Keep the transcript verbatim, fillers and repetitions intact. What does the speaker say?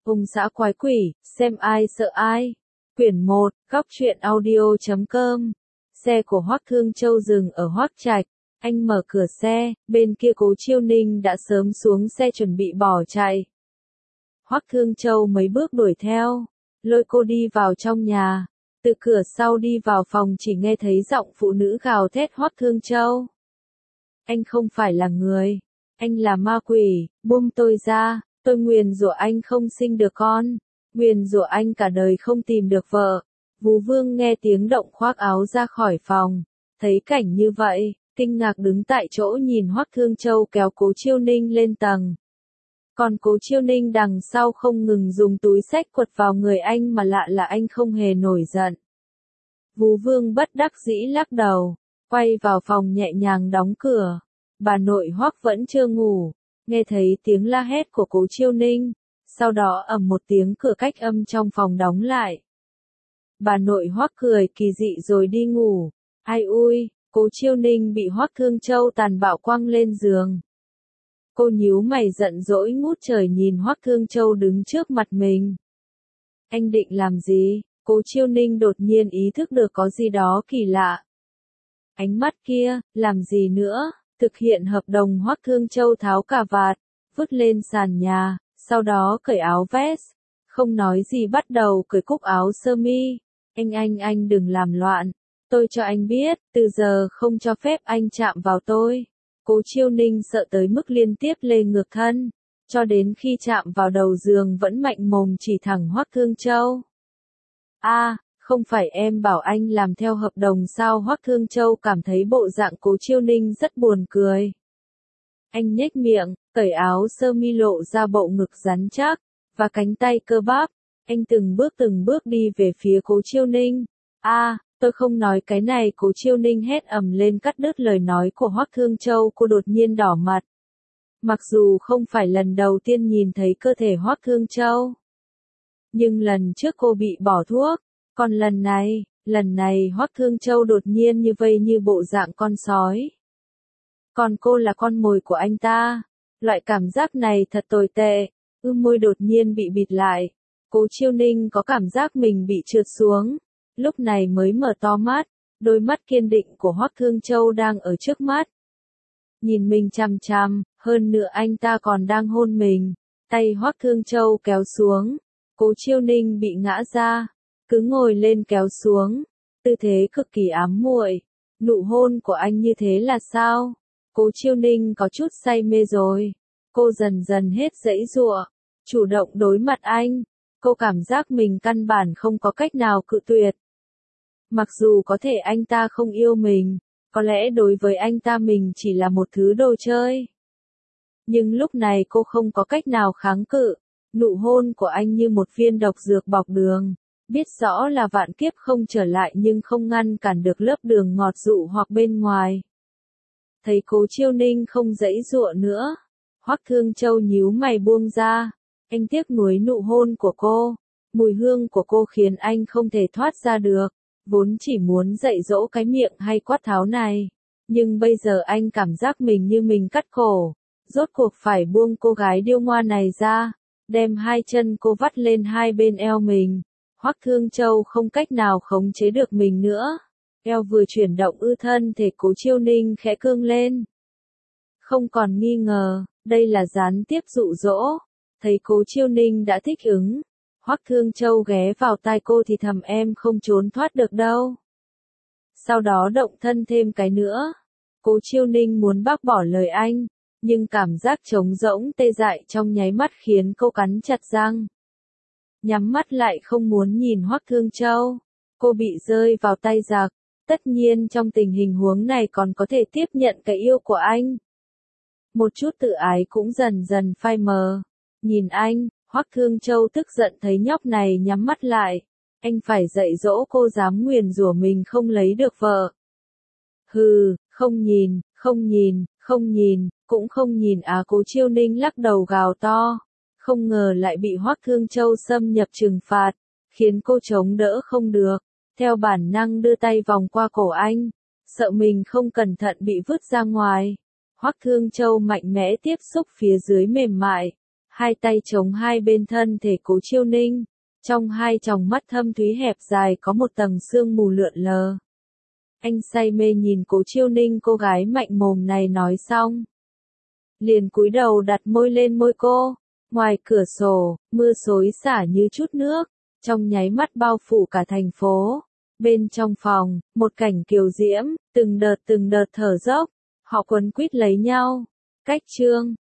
Ông xã quái quỷ, xem ai sợ ai. Quyển một, góc truyện audio chấm com. Xe của Hoắc Thương Châu dừng ở Hoắc Trạch. Anh mở cửa xe, bên kia Cố Chiêu Ninh đã sớm xuống xe chuẩn bị bỏ chạy. Hoắc Thương Châu mấy bước đuổi theo, lôi cô đi vào trong nhà. Từ cửa sau đi vào phòng chỉ nghe thấy giọng phụ nữ gào thét Hoắc Thương Châu. Anh không phải là người, anh là ma quỷ, buông tôi ra, tôi nguyền rủa anh không sinh được con, nguyền rủa anh cả đời không tìm được vợ. Vú Vương nghe tiếng động khoác áo ra khỏi phòng, thấy cảnh như vậy, kinh ngạc đứng tại chỗ nhìn Hoắc Thương Châu kéo Cố Chiêu Ninh lên tầng. Còn Cố Chiêu Ninh đằng sau không ngừng dùng túi xách quật vào người anh mà lạ là anh không hề nổi giận. Vú Vương bất đắc dĩ lắc đầu, quay vào phòng nhẹ nhàng đóng cửa. Bà nội Hoắc vẫn chưa ngủ, nghe thấy tiếng la hét của Cố Chiêu Ninh, sau đó ầm một tiếng cửa cách âm trong phòng đóng lại. Bà nội Hoắc cười kỳ dị rồi đi ngủ. Ai ui, Cố Chiêu Ninh bị Hoắc Thương Châu tàn bạo quăng lên giường. Cô nhíu mày giận dỗi ngút trời nhìn Hoắc Thương Châu đứng trước mặt mình. Anh định làm gì? Cố Chiêu Ninh đột nhiên ý thức được có gì đó kỳ lạ. Ánh mắt kia, làm gì nữa? Thực hiện hợp đồng. Hoắc Thương Châu tháo cà vạt, vứt lên sàn nhà, sau đó cởi áo vest, không nói gì bắt đầu cởi cúc áo sơ mi. Anh anh anh đừng làm loạn, tôi cho anh biết, từ giờ không cho phép anh chạm vào tôi. Cố Chiêu Ninh sợ tới mức liên tiếp lê ngược thân, cho đến khi chạm vào đầu giường vẫn mạnh mồm chỉ thẳng Hoắc Thương Châu. A, à, không phải em bảo anh làm theo hợp đồng sao? Hoắc Thương Châu cảm thấy bộ dạng Cố Chiêu Ninh rất buồn cười. Anh nhếch miệng, cởi áo sơ mi lộ ra bộ ngực rắn chắc, và cánh tay cơ bắp. Anh từng bước từng bước đi về phía Cố Chiêu Ninh. A, à, tôi không nói cái này. Cố Chiêu Ninh hét ầm lên cắt đứt lời nói của Hoắc Thương Châu. Cô đột nhiên đỏ mặt. Mặc dù không phải lần đầu tiên nhìn thấy cơ thể Hoắc Thương Châu, nhưng lần trước cô bị bỏ thuốc. Còn lần này, lần này Hoắc Thương Châu đột nhiên như vây như bộ dạng con sói. Còn cô là con mồi của anh ta. Loại cảm giác này thật tồi tệ. Ư môi đột nhiên bị bịt lại. Cố Chiêu Ninh có cảm giác mình bị trượt xuống. Lúc này mới mở to mắt. Đôi mắt kiên định của Hoắc Thương Châu đang ở trước mắt. Nhìn mình chằm chằm, hơn nữa anh ta còn đang hôn mình. Tay Hoắc Thương Châu kéo xuống. Cố Chiêu Ninh bị ngã ra. Cứ ngồi lên kéo xuống, tư thế cực kỳ ám muội. Nụ hôn của anh như thế là sao? Cố Chiêu Ninh có chút say mê rồi. Cô dần dần hết giãy giụa, chủ động đối mặt anh. Cô cảm giác mình căn bản không có cách nào cự tuyệt. Mặc dù có thể anh ta không yêu mình, có lẽ đối với anh ta mình chỉ là một thứ đồ chơi. Nhưng lúc này cô không có cách nào kháng cự. Nụ hôn của anh như một viên độc dược bọc đường. Biết rõ là vạn kiếp không trở lại nhưng không ngăn cản được lớp đường ngọt dụ hoặc bên ngoài. Thấy Cố Chiêu Ninh không giãy giụa nữa, Hoắc Thương Châu nhíu mày buông ra. Anh tiếc nuối nụ hôn của cô, mùi hương của cô khiến anh không thể thoát ra được. Vốn chỉ muốn dạy dỗ cái miệng hay quát tháo này, nhưng bây giờ anh cảm giác mình như mình cắt cổ. Rốt cuộc phải buông cô gái điêu ngoa này ra, đem hai chân cô vắt lên hai bên eo mình. Hoắc Thương Châu không cách nào khống chế được mình nữa. Eo vừa chuyển động ư thân thể Cố Chiêu Ninh khẽ cương lên. Không còn nghi ngờ, đây là gián tiếp dụ dỗ. Thấy Cố Chiêu Ninh đã thích ứng, Hoắc Thương Châu ghé vào tai cô thì thầm em không trốn thoát được đâu. Sau đó động thân thêm cái nữa. Cố Chiêu Ninh muốn bác bỏ lời anh, nhưng cảm giác trống rỗng tê dại trong nháy mắt khiến cô cắn chặt răng. Nhắm mắt lại không muốn nhìn Hoắc Thương Châu. Cô bị rơi vào tay giặc. Tất nhiên trong tình hình huống này còn có thể tiếp nhận cái yêu của anh. Một chút tự ái cũng dần dần phai mờ. Nhìn anh, Hoắc Thương Châu tức giận thấy nhóc này nhắm mắt lại. Anh phải dạy dỗ cô dám nguyền rủa mình không lấy được vợ. Hừ, không nhìn, không nhìn, không nhìn, cũng không nhìn à. Cố Chiêu Ninh lắc đầu gào to. Không ngờ lại bị Hoắc Thương Châu xâm nhập trừng phạt, khiến cô chống đỡ không được. Theo bản năng đưa tay vòng qua cổ anh, sợ mình không cẩn thận bị vứt ra ngoài. Hoắc Thương Châu mạnh mẽ tiếp xúc phía dưới mềm mại, hai tay chống hai bên thân thể Cố Chiêu Ninh, trong hai tròng mắt thâm thúy hẹp dài có một tầng sương mù lượn lờ. Anh say mê nhìn Cố Chiêu Ninh, cô gái mạnh mồm này nói xong, liền cúi đầu đặt môi lên môi cô. Ngoài cửa sổ, mưa xối xả như chút nước, trong nháy mắt bao phủ cả thành phố. Bên trong phòng, một cảnh kiều diễm, từng đợt từng đợt thở dốc, họ quấn quýt lấy nhau. Cách chương